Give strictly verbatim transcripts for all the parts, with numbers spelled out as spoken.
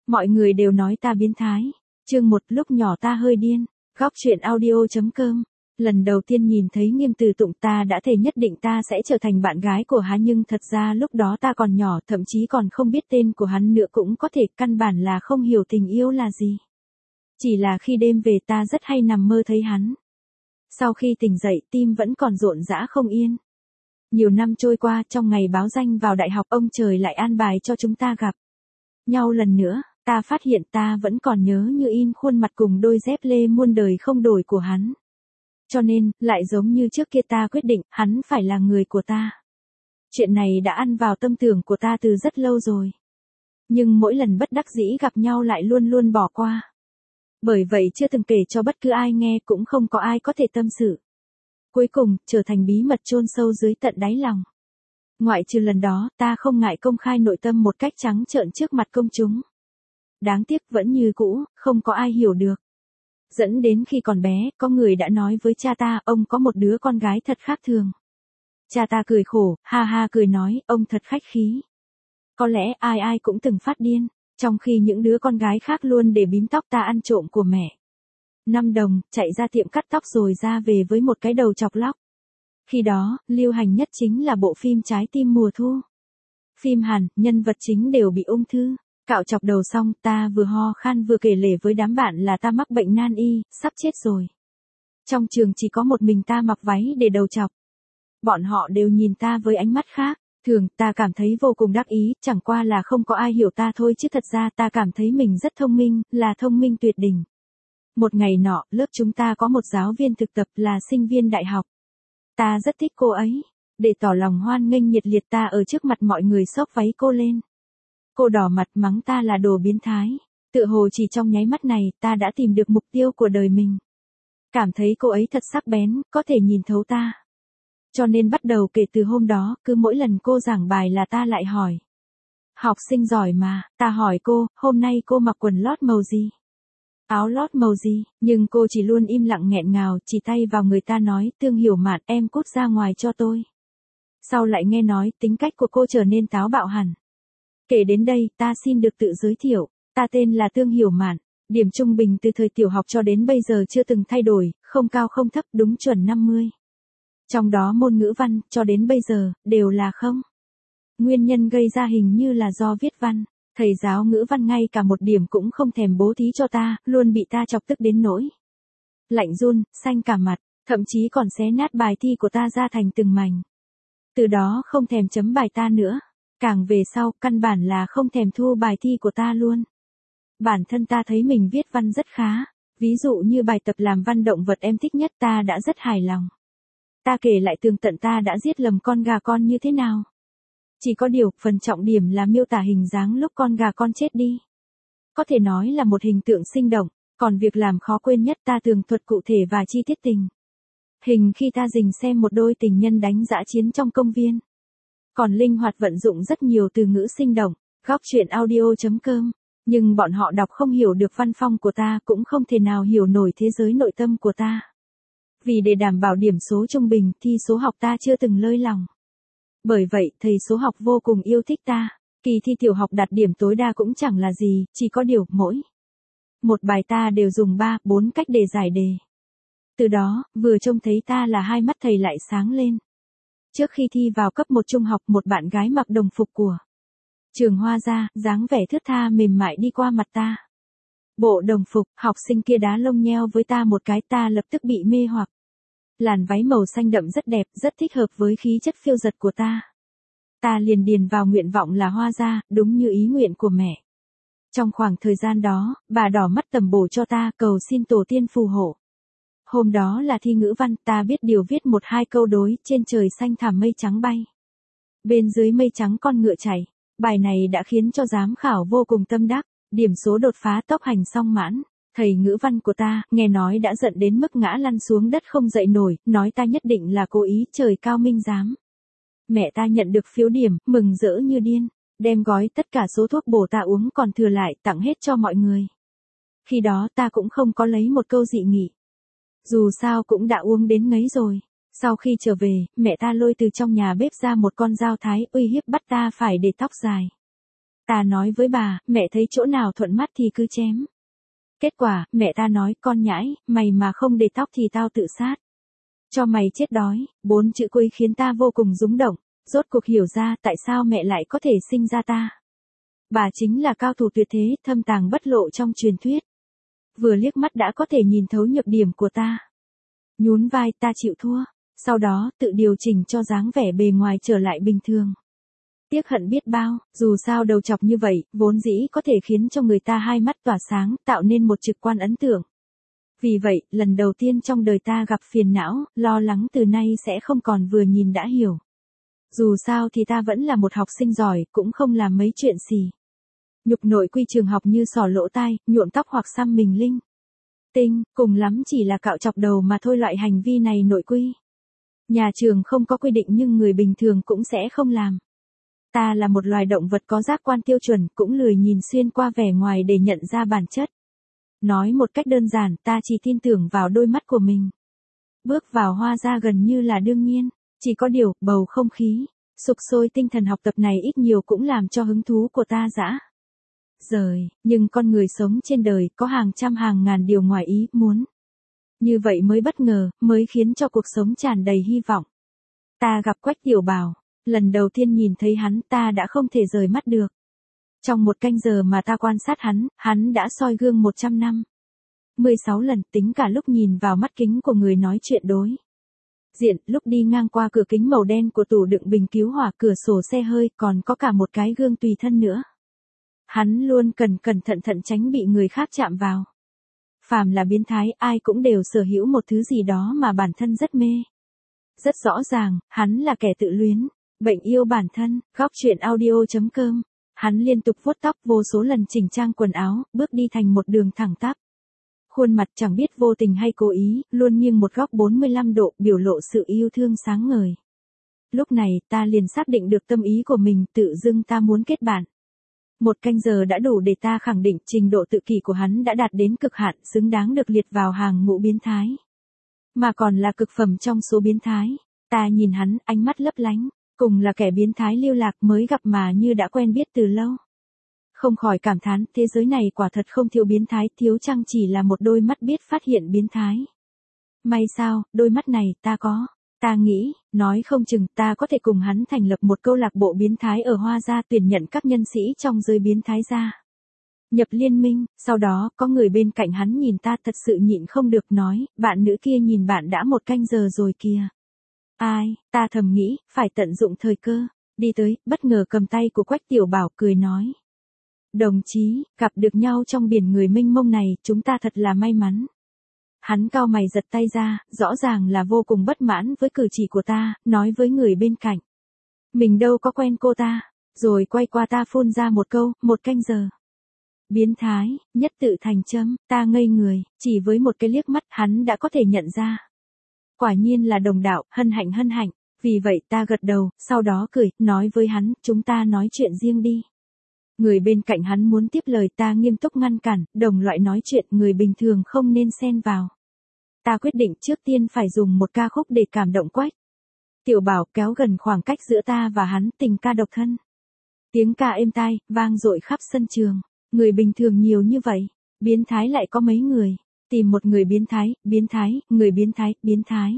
Mọi người đều nói ta biến thái. Chương một, lúc nhỏ ta hơi điên. Góc truyện audio.com. Lần đầu tiên nhìn thấy Nghiêm Từ Tụng ta đã thề nhất định ta sẽ trở thành bạn gái của hắn, nhưng thật ra lúc đó ta còn nhỏ, thậm chí còn không biết tên của hắn nữa, cũng có thể căn bản là không hiểu tình yêu là gì. Chỉ là khi đêm về ta rất hay nằm mơ thấy hắn. Sau khi tỉnh dậy tim vẫn còn rộn rã không yên. Nhiều năm trôi qua, trong ngày báo danh vào đại học ông trời lại an bài cho chúng ta gặp nhau lần nữa. Ta phát hiện ta vẫn còn nhớ như in khuôn mặt cùng đôi dép lê muôn đời không đổi của hắn. Cho nên, lại giống như trước kia ta quyết định, hắn phải là người của ta. Chuyện này đã ăn vào tâm tưởng của ta từ rất lâu rồi. Nhưng mỗi lần bất đắc dĩ gặp nhau lại luôn luôn bỏ qua. Bởi vậy chưa từng kể cho bất cứ ai nghe, cũng không có ai có thể tâm sự. Cuối cùng, trở thành bí mật chôn sâu dưới tận đáy lòng. Ngoại trừ lần đó, ta không ngại công khai nội tâm một cách trắng trợn trước mặt công chúng. Đáng tiếc vẫn như cũ, không có ai hiểu được. Dẫn đến khi còn bé, có người đã nói với cha ta, ông có một đứa con gái thật khác thường. Cha ta cười khổ, ha ha cười nói, ông thật khách khí. Có lẽ ai ai cũng từng phát điên, trong khi những đứa con gái khác luôn để bím tóc, ta ăn trộm của mẹ. Năm đồng, chạy ra tiệm cắt tóc rồi ra về với một cái đầu chọc lóc. Khi đó, lưu hành nhất chính là bộ phim Trái tim mùa thu. Phim Hàn, nhân vật chính đều bị ung thư. Cạo chọc đầu xong, ta vừa ho khan vừa kể lể với đám bạn là ta mắc bệnh nan y, sắp chết rồi. Trong trường chỉ có một mình ta mặc váy để đầu chọc. Bọn họ đều nhìn ta với ánh mắt khác. Thường, ta cảm thấy vô cùng đắc ý, chẳng qua là không có ai hiểu ta thôi, chứ thật ra ta cảm thấy mình rất thông minh, là thông minh tuyệt đỉnh. Một ngày nọ, lớp chúng ta có một giáo viên thực tập là sinh viên đại học. Ta rất thích cô ấy. Để tỏ lòng hoan nghênh nhiệt liệt, ta ở trước mặt mọi người xốc váy cô lên. Cô đỏ mặt mắng ta là đồ biến thái. Tựa hồ chỉ trong nháy mắt này, ta đã tìm được mục tiêu của đời mình. Cảm thấy cô ấy thật sắc bén, có thể nhìn thấu ta. Cho nên bắt đầu kể từ hôm đó, cứ mỗi lần cô giảng bài là ta lại hỏi. Học sinh giỏi mà, ta hỏi cô, hôm nay cô mặc quần lót màu gì? Áo lót màu gì? Nhưng cô chỉ luôn im lặng nghẹn ngào, chỉ tay vào người ta nói, Tương Hiểu Mạn, em cút ra ngoài cho tôi. Sau lại nghe nói, tính cách của cô trở nên táo bạo hẳn. Kể đến đây, ta xin được tự giới thiệu, ta tên là Tương Hiểu Mạn, điểm trung bình từ thời tiểu học cho đến bây giờ chưa từng thay đổi, không cao không thấp, đúng chuẩn năm mươi. Trong đó môn ngữ văn, cho đến bây giờ, đều là không. Nguyên nhân gây ra hình như là do viết văn, thầy giáo ngữ văn ngay cả một điểm cũng không thèm bố thí cho ta, luôn bị ta chọc tức đến nỗi lạnh run, xanh cả mặt, thậm chí còn xé nát bài thi của ta ra thành từng mảnh. Từ đó không thèm chấm bài ta nữa. Càng về sau, căn bản là không thèm thu bài thi của ta luôn. Bản thân ta thấy mình viết văn rất khá, ví dụ như bài tập làm văn động vật em thích nhất, ta đã rất hài lòng. Ta kể lại tường tận ta đã giết lầm con gà con như thế nào. Chỉ có điều, phần trọng điểm là miêu tả hình dáng lúc con gà con chết đi. Có thể nói là một hình tượng sinh động, còn việc làm khó quên nhất ta tường thuật cụ thể và chi tiết tình hình khi ta dình xem một đôi tình nhân đánh dã chiến trong công viên. Còn linh hoạt vận dụng rất nhiều từ ngữ sinh động, góc truyện audio.com, nhưng bọn họ đọc không hiểu được văn phong của ta, cũng không thể nào hiểu nổi thế giới nội tâm của ta. Vì để đảm bảo điểm số trung bình, thi số học ta chưa từng lơi lòng. Bởi vậy, thầy số học vô cùng yêu thích ta. Kỳ thi tiểu học đạt điểm tối đa cũng chẳng là gì, chỉ có điều, mỗi một bài ta đều dùng ba, bốn cách để giải đề. Từ đó, vừa trông thấy ta là hai mắt thầy lại sáng lên. Trước khi thi vào cấp một trung học, một bạn gái mặc đồng phục của trường Hoa Gia, dáng vẻ thướt tha mềm mại đi qua mặt ta. Bộ đồng phục, học sinh kia đá lông nheo với ta một cái, ta lập tức bị mê hoặc. Làn váy màu xanh đậm rất đẹp, rất thích hợp với khí chất phiêu dật của ta. Ta liền điền vào nguyện vọng là Hoa Gia, đúng như ý nguyện của mẹ. Trong khoảng thời gian đó, bà đỏ mắt tầm bổ cho ta, cầu xin tổ tiên phù hộ. Hôm đó là thi ngữ văn, ta biết điều viết một hai câu đối, trên trời xanh thảm mây trắng bay. Bên dưới mây trắng con ngựa chạy. Bài này đã khiến cho giám khảo vô cùng tâm đắc, điểm số đột phá tốc hành song mãn. Thầy ngữ văn của ta, nghe nói đã giận đến mức ngã lăn xuống đất không dậy nổi, nói ta nhất định là cố ý, trời cao minh giám. Mẹ ta nhận được phiếu điểm, mừng rỡ như điên, đem gói tất cả số thuốc bổ ta uống còn thừa lại, tặng hết cho mọi người. Khi đó ta cũng không có lấy một câu dị nghị. Dù sao cũng đã uống đến ngấy rồi. Sau khi trở về, mẹ ta lôi từ trong nhà bếp ra một con dao thái, uy hiếp bắt ta phải để tóc dài. Ta nói với bà, mẹ thấy chỗ nào thuận mắt thì cứ chém. Kết quả, mẹ ta nói, con nhãi, mày mà không để tóc thì tao tự sát. Cho mày chết đói, bốn chữ cuối khiến ta vô cùng rúng động, rốt cuộc hiểu ra tại sao mẹ lại có thể sinh ra ta. Bà chính là cao thủ tuyệt thế, thâm tàng bất lộ trong truyền thuyết. Vừa liếc mắt đã có thể nhìn thấu nhược điểm của ta. Nhún vai, ta chịu thua, sau đó tự điều chỉnh cho dáng vẻ bề ngoài trở lại bình thường. Tiếc hận biết bao, dù sao đầu chọc như vậy, vốn dĩ có thể khiến cho người ta hai mắt tỏa sáng, tạo nên một trực quan ấn tượng. Vì vậy, lần đầu tiên trong đời ta gặp phiền não, lo lắng từ nay sẽ không còn vừa nhìn đã hiểu. Dù sao thì ta vẫn là một học sinh giỏi, cũng không làm mấy chuyện xì. Nhục nội quy trường học như sỏ lỗ tai, nhuộm tóc hoặc xăm mình linh tinh, cùng lắm chỉ là cạo chọc đầu mà thôi, loại hành vi này nội quy. Nhà trường không có quy định nhưng người bình thường cũng sẽ không làm. Ta là một loài động vật có giác quan tiêu chuẩn, cũng lười nhìn xuyên qua vẻ ngoài để nhận ra bản chất. Nói một cách đơn giản, ta chỉ tin tưởng vào đôi mắt của mình. Bước vào Hoa Gia gần như là đương nhiên, chỉ có điều, bầu không khí, sục sôi tinh thần học tập này ít nhiều cũng làm cho hứng thú của ta dã rời, nhưng con người sống trên đời có hàng trăm hàng ngàn điều ngoài ý muốn. Như vậy mới bất ngờ, mới khiến cho cuộc sống tràn đầy hy vọng. Ta gặp Quách Tiểu Bảo, lần đầu tiên nhìn thấy hắn ta đã không thể rời mắt được. Trong một canh giờ mà ta quan sát hắn, hắn đã soi gương một trăm năm. mười sáu lần, tính cả lúc nhìn vào mắt kính của người nói chuyện đối diện, lúc đi ngang qua cửa kính màu đen của tủ đựng bình cứu hỏa, cửa sổ xe hơi, còn có cả một cái gương tùy thân nữa. Hắn luôn cẩn cẩn thận thận tránh bị người khác chạm vào. Phàm là biến thái, ai cũng đều sở hữu một thứ gì đó mà bản thân rất mê. Rất rõ ràng, hắn là kẻ tự luyến, bệnh yêu bản thân. Góc truyện audio chấm com. Hắn liên tục vuốt tóc, vô số lần chỉnh trang quần áo, bước đi thành một đường thẳng tắp. Khuôn mặt chẳng biết vô tình hay cố ý, luôn nghiêng một góc bốn mươi lăm độ, biểu lộ sự yêu thương sáng ngời. Lúc này, ta liền xác định được tâm ý của mình, tự dưng ta muốn kết bạn. Một canh giờ đã đủ để ta khẳng định trình độ tự kỷ của hắn đã đạt đến cực hạn, xứng đáng được liệt vào hàng ngũ biến thái. Mà còn là cực phẩm trong số biến thái. Ta nhìn hắn, ánh mắt lấp lánh, cùng là kẻ biến thái lưu lạc mới gặp mà như đã quen biết từ lâu. Không khỏi cảm thán, thế giới này quả thật không thiếu biến thái, thiếu chăng chỉ là một đôi mắt biết phát hiện biến thái. May sao, đôi mắt này, ta có. Ta nghĩ, nói không chừng ta có thể cùng hắn thành lập một câu lạc bộ biến thái ở Hoa Gia, tuyển nhận các nhân sĩ trong giới biến thái ra. Nhập liên minh, sau đó có người bên cạnh hắn nhìn ta thật sự nhịn không được nói, bạn nữ kia nhìn bạn đã một canh giờ rồi kìa. Ai, ta thầm nghĩ, phải tận dụng thời cơ, đi tới, bất ngờ cầm tay của Quách Tiểu Bảo cười nói. Đồng chí, gặp được nhau trong biển người mênh mông này, chúng ta thật là may mắn. Hắn cau mày giật tay ra, rõ ràng là vô cùng bất mãn với cử chỉ của ta, nói với người bên cạnh. Mình đâu có quen cô ta, rồi quay qua ta phun ra một câu, một canh giờ. Biến thái, nhất tự thành châm, ta ngây người, chỉ với một cái liếc mắt hắn đã có thể nhận ra. Quả nhiên là đồng đạo, hân hạnh hân hạnh, vì vậy ta gật đầu, sau đó cười, nói với hắn, chúng ta nói chuyện riêng đi. Người bên cạnh hắn muốn tiếp lời, ta nghiêm túc ngăn cản, đồng loại nói chuyện người bình thường không nên xen vào. Ta quyết định trước tiên phải dùng một ca khúc để cảm động Quách Tiểu Bảo, kéo gần khoảng cách giữa ta và hắn, tình ca độc thân. Tiếng ca êm tai, vang dội khắp sân trường. Người bình thường nhiều như vậy, biến thái lại có mấy người. Tìm một người biến thái, biến thái, người biến thái, biến thái.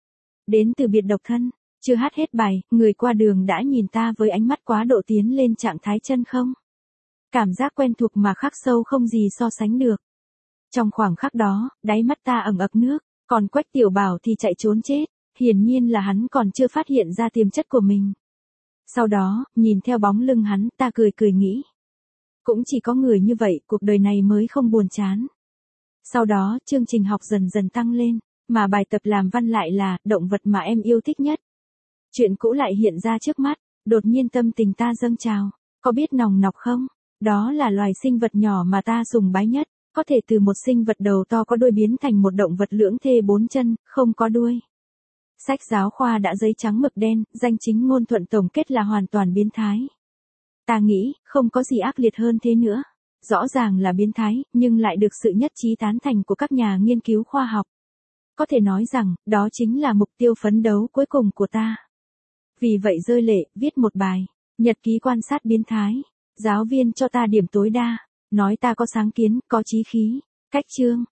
Đến từ biệt độc thân, chưa hát hết bài, người qua đường đã nhìn ta với ánh mắt quá độ tiến lên trạng thái chân không. Cảm giác quen thuộc mà khắc sâu không gì so sánh được. Trong khoảng khắc đó, đáy mắt ta ẩn ực nước, còn Quách Tiểu Bảo thì chạy trốn chết, hiển nhiên là hắn còn chưa phát hiện ra tiềm chất của mình. Sau đó, nhìn theo bóng lưng hắn, ta cười cười nghĩ. Cũng chỉ có người như vậy, cuộc đời này mới không buồn chán. Sau đó, chương trình học dần dần tăng lên, mà bài tập làm văn lại là, động vật mà em yêu thích nhất. Chuyện cũ lại hiện ra trước mắt, đột nhiên tâm tình ta dâng trào, có biết nòng nọc không? Đó là loài sinh vật nhỏ mà ta sùng bái nhất, có thể từ một sinh vật đầu to có đuôi biến thành một động vật lưỡng thê bốn chân, không có đuôi. Sách giáo khoa đã giấy trắng mực đen, danh chính ngôn thuận tổng kết là hoàn toàn biến thái. Ta nghĩ, không có gì ác liệt hơn thế nữa. Rõ ràng là biến thái, nhưng lại được sự nhất trí tán thành của các nhà nghiên cứu khoa học. Có thể nói rằng, đó chính là mục tiêu phấn đấu cuối cùng của ta. Vì vậy rơi lệ, viết một bài, nhật ký quan sát biến thái. Giáo viên cho ta điểm tối đa, nói ta có sáng kiến, có chí khí. Cách chương